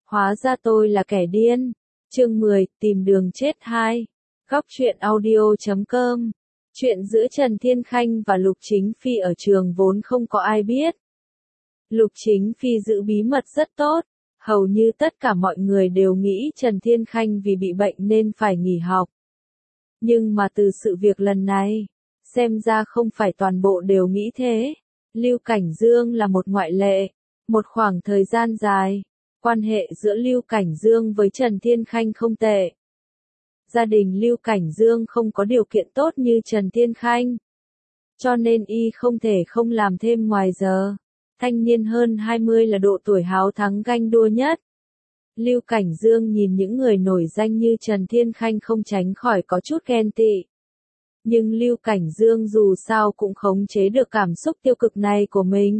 Hóa ra tôi là kẻ điên. Chương 10, tìm đường chết 2. Góc truyện audio.com. Chuyện giữa Trần Thiên Khanh và Lục Chính Phi ở trường vốn không có ai biết. Lục Chính Phi giữ bí mật rất tốt, hầu như tất cả mọi người đều nghĩ Trần Thiên Khanh vì bị bệnh nên phải nghỉ học. Nhưng mà từ sự việc lần này, xem ra không phải toàn bộ đều nghĩ thế. Lưu Cảnh Dương là một ngoại lệ. Một khoảng thời gian dài, quan hệ giữa Lưu Cảnh Dương với Trần Thiên Khanh không tệ. Gia đình Lưu Cảnh Dương không có điều kiện tốt như Trần Thiên Khanh, cho nên y không thể không làm thêm ngoài giờ. Thanh niên hơn 20 là độ tuổi háo thắng ganh đua nhất. Lưu Cảnh Dương nhìn những người nổi danh như Trần Thiên Khanh không tránh khỏi có chút ghen tị. Nhưng Lưu Cảnh Dương dù sao cũng khống chế được cảm xúc tiêu cực này của mình.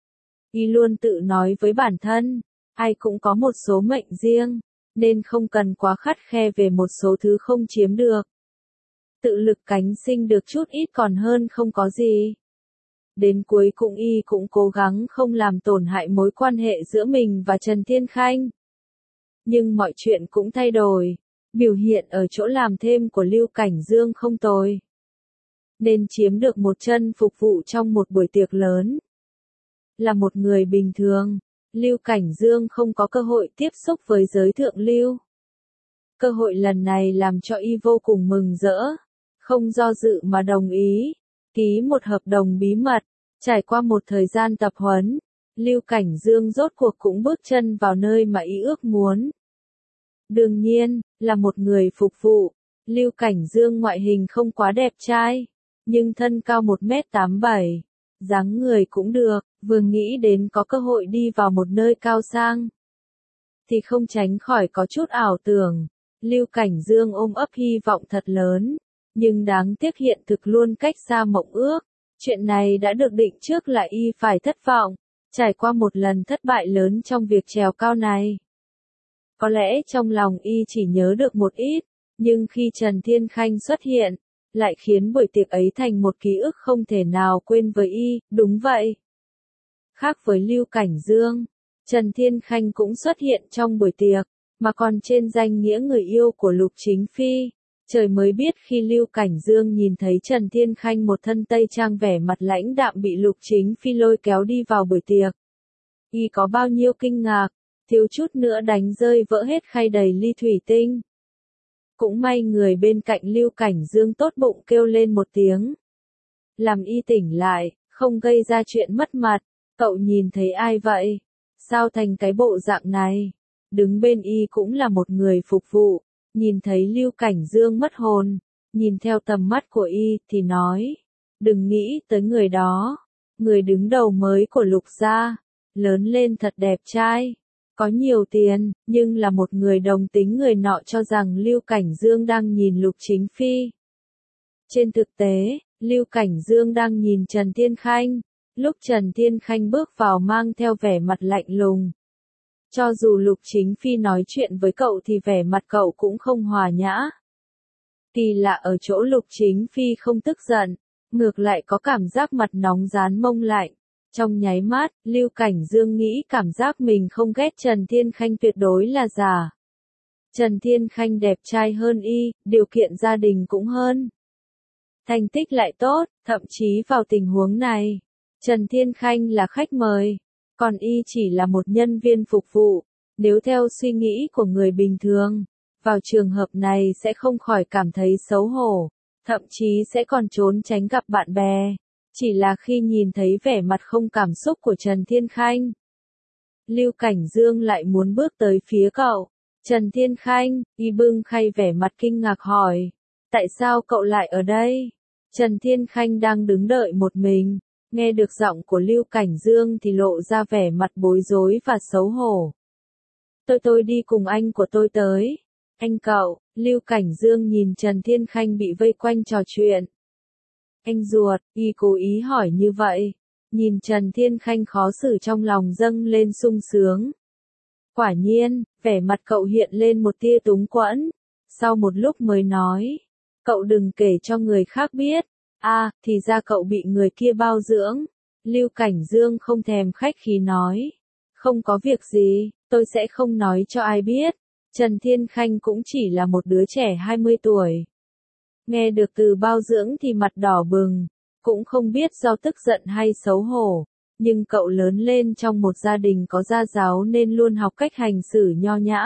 Y luôn tự nói với bản thân, ai cũng có một số mệnh riêng, nên không cần quá khắt khe về một số thứ không chiếm được. Tự lực cánh sinh được chút ít còn hơn không có gì. Đến cuối cùng y cũng cố gắng không làm tổn hại mối quan hệ giữa mình và Trần Thiên Khanh. Nhưng mọi chuyện cũng thay đổi, biểu hiện ở chỗ làm thêm của Lưu Cảnh Dương không tồi. Nên chiếm được một chân phục vụ trong một buổi tiệc lớn. Là một người bình thường, Lưu Cảnh Dương không có cơ hội tiếp xúc với giới thượng lưu. Cơ hội lần này làm cho y vô cùng mừng rỡ, không do dự mà đồng ý, ký một hợp đồng bí mật. Trải qua một thời gian tập huấn, Lưu Cảnh Dương rốt cuộc cũng bước chân vào nơi mà y ước muốn. Đương nhiên, là một người phục vụ, Lưu Cảnh Dương ngoại hình không quá đẹp trai, nhưng thân cao 1m87, dáng người cũng được, vừa nghĩ đến có cơ hội đi vào một nơi cao sang, thì không tránh khỏi có chút ảo tưởng. Lưu Cảnh Dương ôm ấp hy vọng thật lớn, nhưng đáng tiếc hiện thực luôn cách xa mộng ước. Chuyện này đã được định trước là y phải thất vọng, trải qua một lần thất bại lớn trong việc trèo cao này. Có lẽ trong lòng y chỉ nhớ được một ít, nhưng khi Trần Thiên Khanh xuất hiện, lại khiến buổi tiệc ấy thành một ký ức không thể nào quên với y, đúng vậy. Khác với Lưu Cảnh Dương, Trần Thiên Khanh cũng xuất hiện trong buổi tiệc, mà còn trên danh nghĩa người yêu của Lục Chính Phi. Trời mới biết khi Lưu Cảnh Dương nhìn thấy Trần Thiên Khanh một thân tây trang vẻ mặt lãnh đạm bị Lục Chính Phi lôi kéo đi vào buổi tiệc. Y có bao nhiêu kinh ngạc, thiếu chút nữa đánh rơi vỡ hết khay đầy ly thủy tinh. Cũng may người bên cạnh Lưu Cảnh Dương tốt bụng kêu lên một tiếng, làm y tỉnh lại, không gây ra chuyện mất mặt. Cậu nhìn thấy ai vậy? Sao thành cái bộ dạng này? Đứng bên y cũng là một người phục vụ. Nhìn thấy Lưu Cảnh Dương mất hồn, nhìn theo tầm mắt của y thì nói, đừng nghĩ tới người đó, người đứng đầu mới của Lục gia, lớn lên thật đẹp trai, có nhiều tiền, nhưng là một người đồng tính. Người nọ cho rằng Lưu Cảnh Dương đang nhìn Lục Chính Phi. Trên thực tế, Lưu Cảnh Dương đang nhìn Trần Thiên Khanh, lúc Trần Thiên Khanh bước vào mang theo vẻ mặt lạnh lùng. Cho dù Lục Chính Phi nói chuyện với cậu thì vẻ mặt cậu cũng không hòa nhã. Kỳ lạ ở chỗ Lục Chính Phi không tức giận, ngược lại có cảm giác mặt nóng rán mông lạnh. Trong nháy mắt, Lưu Cảnh Dương nghĩ cảm giác mình không ghét Trần Thiên Khanh tuyệt đối là giả. Trần Thiên Khanh đẹp trai hơn y, điều kiện gia đình cũng hơn. Thành tích lại tốt, thậm chí vào tình huống này, Trần Thiên Khanh là khách mời. Còn y chỉ là một nhân viên phục vụ. Nếu theo suy nghĩ của người bình thường, vào trường hợp này sẽ không khỏi cảm thấy xấu hổ, thậm chí sẽ còn trốn tránh gặp bạn bè. Chỉ là khi nhìn thấy vẻ mặt không cảm xúc của Trần Thiên Khanh, Lưu Cảnh Dương lại muốn bước tới phía cậu. Trần Thiên Khanh, y bưng khay vẻ mặt kinh ngạc hỏi, tại sao cậu lại ở đây? Trần Thiên Khanh đang đứng đợi một mình. Nghe được giọng của Lưu Cảnh Dương thì lộ ra vẻ mặt bối rối và xấu hổ. Tôi đi cùng anh của tôi tới. Anh cậu, Lưu Cảnh Dương nhìn Trần Thiên Khanh bị vây quanh trò chuyện. Anh ruột, y cố ý hỏi như vậy. Nhìn Trần Thiên Khanh khó xử trong lòng dâng lên sung sướng. Quả nhiên, vẻ mặt cậu hiện lên một tia túng quẫn. Sau một lúc mới nói, cậu đừng kể cho người khác biết. Thì ra cậu bị người kia bao dưỡng. Lưu Cảnh Dương không thèm khách khí nói, không có việc gì, Tôi sẽ không nói cho ai biết. Trần Thiên Khanh cũng chỉ là một đứa trẻ 20 tuổi. Nghe được từ bao dưỡng thì mặt đỏ bừng, cũng không biết do tức giận hay xấu hổ. Nhưng cậu lớn lên trong một gia đình có gia giáo nên luôn học cách hành xử nho nhã.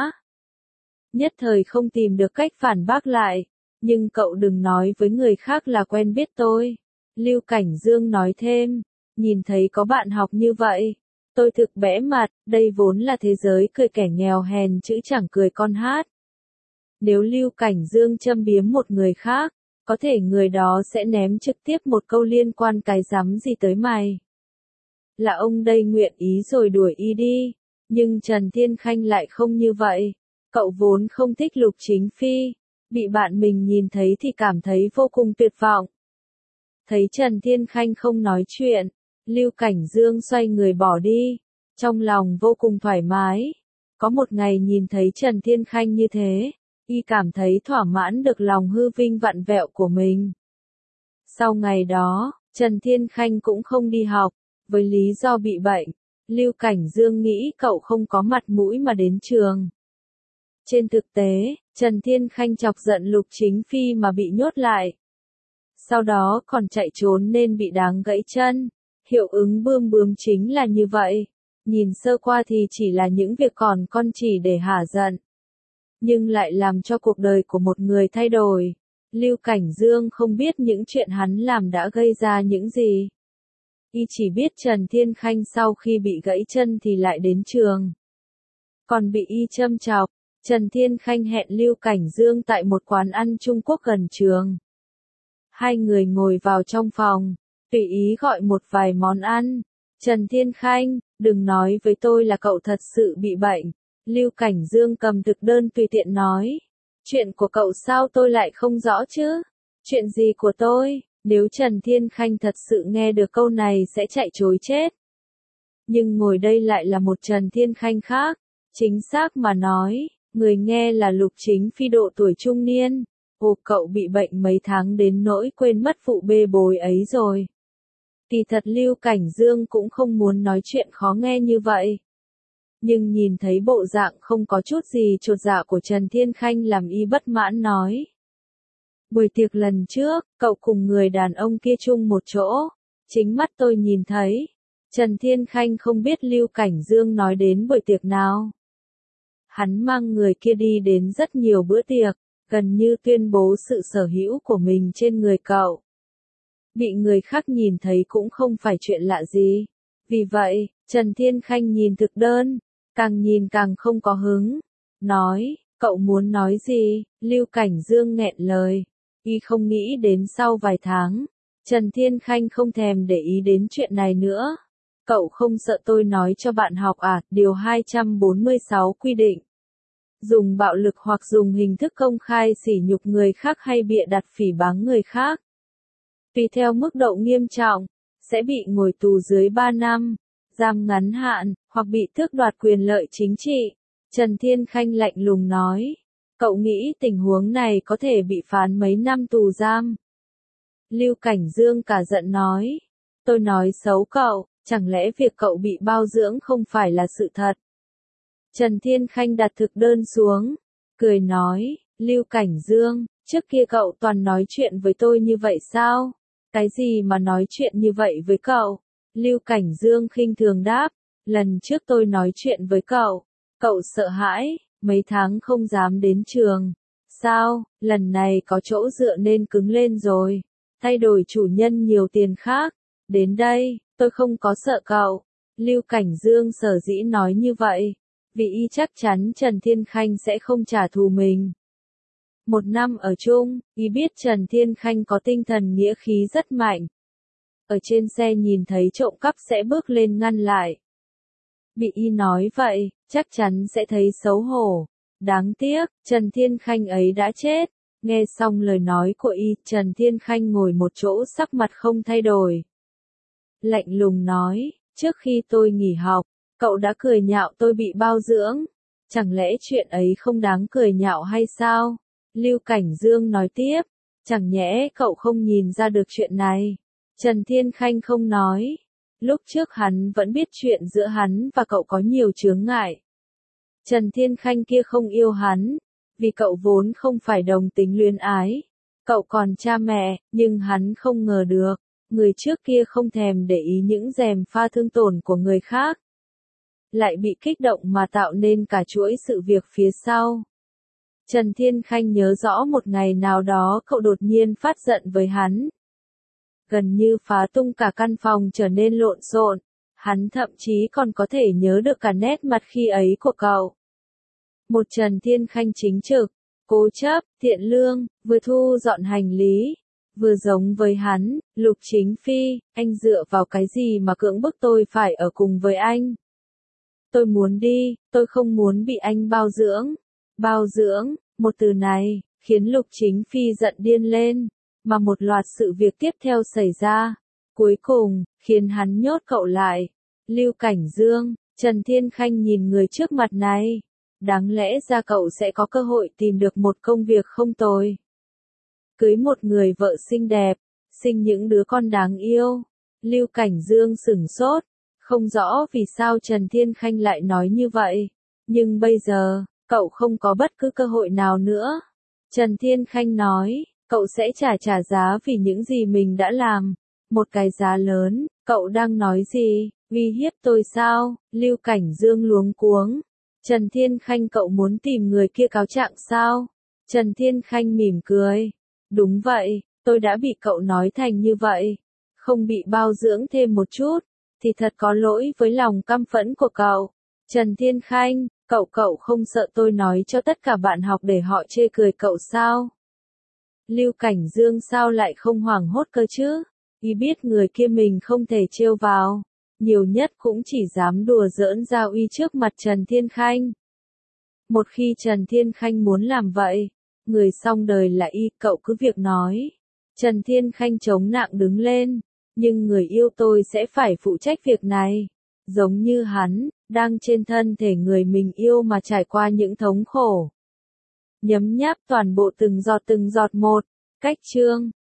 Nhất thời không tìm được cách phản bác lại. Nhưng cậu đừng nói với người khác là quen biết tôi. Lưu Cảnh Dương nói thêm, nhìn thấy có bạn học như vậy. Tôi thực bẽ mặt, đây vốn là thế giới cười kẻ nghèo hèn chữ chẳng cười con hát. Nếu Lưu Cảnh Dương châm biếm một người khác, có thể người đó sẽ ném trực tiếp một câu liên quan cái rắm gì tới mày. Là ông đây nguyện ý rồi đuổi y đi, nhưng Trần Thiên Khanh lại không như vậy. Cậu vốn không thích Lục Chính Phi, bị bạn mình nhìn thấy thì cảm thấy vô cùng tuyệt vọng. Thấy Trần Thiên Khanh không nói chuyện, Lưu Cảnh Dương xoay người bỏ đi, trong lòng vô cùng thoải mái. Có một ngày nhìn thấy Trần Thiên Khanh như thế, y cảm thấy thỏa mãn được lòng hư vinh vặn vẹo của mình. Sau ngày đó, Trần Thiên Khanh cũng không đi học, với lý do bị bệnh. Lưu Cảnh Dương nghĩ cậu không có mặt mũi mà đến trường. Trên thực tế, Trần Thiên Khanh chọc giận Lục Chính Phi mà bị nhốt lại. Sau đó còn chạy trốn nên bị đáng gãy chân. Hiệu ứng bươm bướm chính là như vậy. Nhìn sơ qua thì chỉ là những việc còn con chỉ để hả giận. Nhưng lại làm cho cuộc đời của một người thay đổi. Lưu Cảnh Dương không biết những chuyện hắn làm đã gây ra những gì. Y chỉ biết Trần Thiên Khanh sau khi bị gãy chân thì lại đến trường. Còn bị y châm chọc, Trần Thiên Khanh hẹn Lưu Cảnh Dương tại một quán ăn Trung Quốc gần trường. Hai người ngồi vào trong phòng, tùy ý gọi một vài món ăn. Trần Thiên Khanh, đừng nói với tôi là cậu thật sự bị bệnh. Lưu Cảnh Dương cầm thực đơn tùy tiện nói. Chuyện của cậu sao tôi lại không rõ chứ? Chuyện gì của tôi? Nếu Trần Thiên Khanh thật sự nghe được câu này sẽ chạy trối chết. Nhưng ngồi đây lại là một Trần Thiên Khanh khác. Chính xác mà nói, người nghe là Lục Chính Phi độ tuổi trung niên. Ồ, cậu bị bệnh mấy tháng đến nỗi quên mất vụ bê bối ấy rồi. Kỳ thật Lưu Cảnh Dương cũng không muốn nói chuyện khó nghe như vậy. Nhưng nhìn thấy bộ dạng không có chút gì chột dạ của Trần Thiên Khanh làm y bất mãn nói. Buổi tiệc lần trước, cậu cùng người đàn ông kia chung một chỗ. Chính mắt tôi nhìn thấy. Trần Thiên Khanh không biết Lưu Cảnh Dương nói đến buổi tiệc nào. Hắn mang người kia đi đến rất nhiều bữa tiệc, gần như tuyên bố sự sở hữu của mình trên người cậu. Bị người khác nhìn thấy cũng không phải chuyện lạ gì. Vì vậy, Trần Thiên Khanh nhìn thực đơn, càng nhìn càng không có hứng. Nói, cậu muốn nói gì? Lưu Cảnh Dương nghẹn lời. Y không nghĩ đến sau vài tháng, Trần Thiên Khanh không thèm để ý đến chuyện này nữa. Cậu không sợ tôi nói cho bạn học à? Điều 246 quy định. Dùng bạo lực hoặc dùng hình thức công khai sỉ nhục người khác hay bịa đặt phỉ báng người khác. Tùy theo mức độ nghiêm trọng, sẽ bị ngồi tù dưới 3 năm, giam ngắn hạn, hoặc bị tước đoạt quyền lợi chính trị. Trần Thiên Khanh lạnh lùng nói. Cậu nghĩ tình huống này có thể bị phán mấy năm tù giam? Lưu Cảnh Dương cả giận nói. Tôi nói xấu cậu, chẳng lẽ việc cậu bị bao dưỡng không phải là sự thật? Trần Thiên Khanh đặt thực đơn xuống, cười nói, Lưu Cảnh Dương, trước kia cậu toàn nói chuyện với tôi như vậy sao? Cái gì mà nói chuyện như vậy với cậu? Lưu Cảnh Dương khinh thường đáp, lần trước tôi nói chuyện với cậu, cậu sợ hãi, mấy tháng không dám đến trường. Sao, lần này có chỗ dựa nên cứng lên rồi, thay đổi chủ nhân nhiều tiền khác. Đến đây, tôi không có sợ cậu. Lưu Cảnh Dương sở dĩ nói như vậy, vì y chắc chắn Trần Thiên Khanh sẽ không trả thù mình. Một năm ở chung, y biết Trần Thiên Khanh có tinh thần nghĩa khí rất mạnh. Ở trên xe nhìn thấy trộm cắp sẽ bước lên ngăn lại. Bị y nói vậy, chắc chắn sẽ thấy xấu hổ. Đáng tiếc, Trần Thiên Khanh ấy đã chết. Nghe xong lời nói của y, Trần Thiên Khanh ngồi một chỗ sắc mặt không thay đổi. Lạnh lùng nói, trước khi tôi nghỉ học, cậu đã cười nhạo tôi bị bao dưỡng. Chẳng lẽ chuyện ấy không đáng cười nhạo hay sao? Lưu Cảnh Dương nói tiếp, chẳng nhẽ cậu không nhìn ra được chuyện này. Trần Thiên Khanh không nói. Lúc trước hắn vẫn biết chuyện giữa hắn và cậu có nhiều chướng ngại. Trần Thiên Khanh kia không yêu hắn, vì cậu vốn không phải đồng tính luyến ái. Cậu còn cha mẹ, nhưng hắn không ngờ được, người trước kia không thèm để ý những gièm pha thương tổn của người khác. Lại bị kích động mà tạo nên cả chuỗi sự việc phía sau. Trần Thiên Khanh nhớ rõ một ngày nào đó cậu đột nhiên phát giận với hắn. Gần như phá tung cả căn phòng trở nên lộn xộn, hắn thậm chí còn có thể nhớ được cả nét mặt khi ấy của cậu. Một Trần Thiên Khanh chính trực, cố chấp, thiện lương, vừa thu dọn hành lý, vừa giống với hắn, Lục Chính Phi, anh dựa vào cái gì mà cưỡng bức tôi phải ở cùng với anh? Tôi muốn đi, tôi không muốn bị anh bao dưỡng. Bao dưỡng, một từ này, khiến Lục Chính Phi giận điên lên, mà một loạt sự việc tiếp theo xảy ra. Cuối cùng, khiến hắn nhốt cậu lại. Lưu Cảnh Dương, Trần Thiên Khanh nhìn người trước mặt này. Đáng lẽ ra cậu sẽ có cơ hội tìm được một công việc không tồi. Cưới một người vợ xinh đẹp, sinh những đứa con đáng yêu. Lưu Cảnh Dương sửng sốt, không rõ vì sao Trần Thiên Khanh lại nói như vậy. Nhưng bây giờ, cậu không có bất cứ cơ hội nào nữa. Trần Thiên Khanh nói, cậu sẽ trả giá vì những gì mình đã làm. Một cái giá lớn, cậu đang nói gì, uy hiếp tôi sao? Lưu Cảnh Dương luống cuống. Trần Thiên Khanh, cậu muốn tìm người kia cáo trạng sao? Trần Thiên Khanh mỉm cười. Đúng vậy, tôi đã bị cậu nói thành như vậy. Không bị bao dưỡng thêm một chút, thì thật có lỗi với lòng căm phẫn của cậu. Trần Thiên Khanh, cậu không sợ tôi nói cho tất cả bạn học để họ chê cười cậu sao? Lưu Cảnh Dương sao lại không hoảng hốt cơ chứ? Y biết người kia mình không thể trêu vào. Nhiều nhất cũng chỉ dám đùa giỡn giao uy trước mặt Trần Thiên Khanh. Một khi Trần Thiên Khanh muốn làm vậy, người xong đời là y, cậu cứ việc nói. Trần Thiên Khanh chống nặng đứng lên, nhưng người yêu tôi sẽ phải phụ trách việc này. Giống như hắn, đang trên thân thể người mình yêu mà trải qua những thống khổ. Nhấm nháp toàn bộ từng giọt một. Cách chương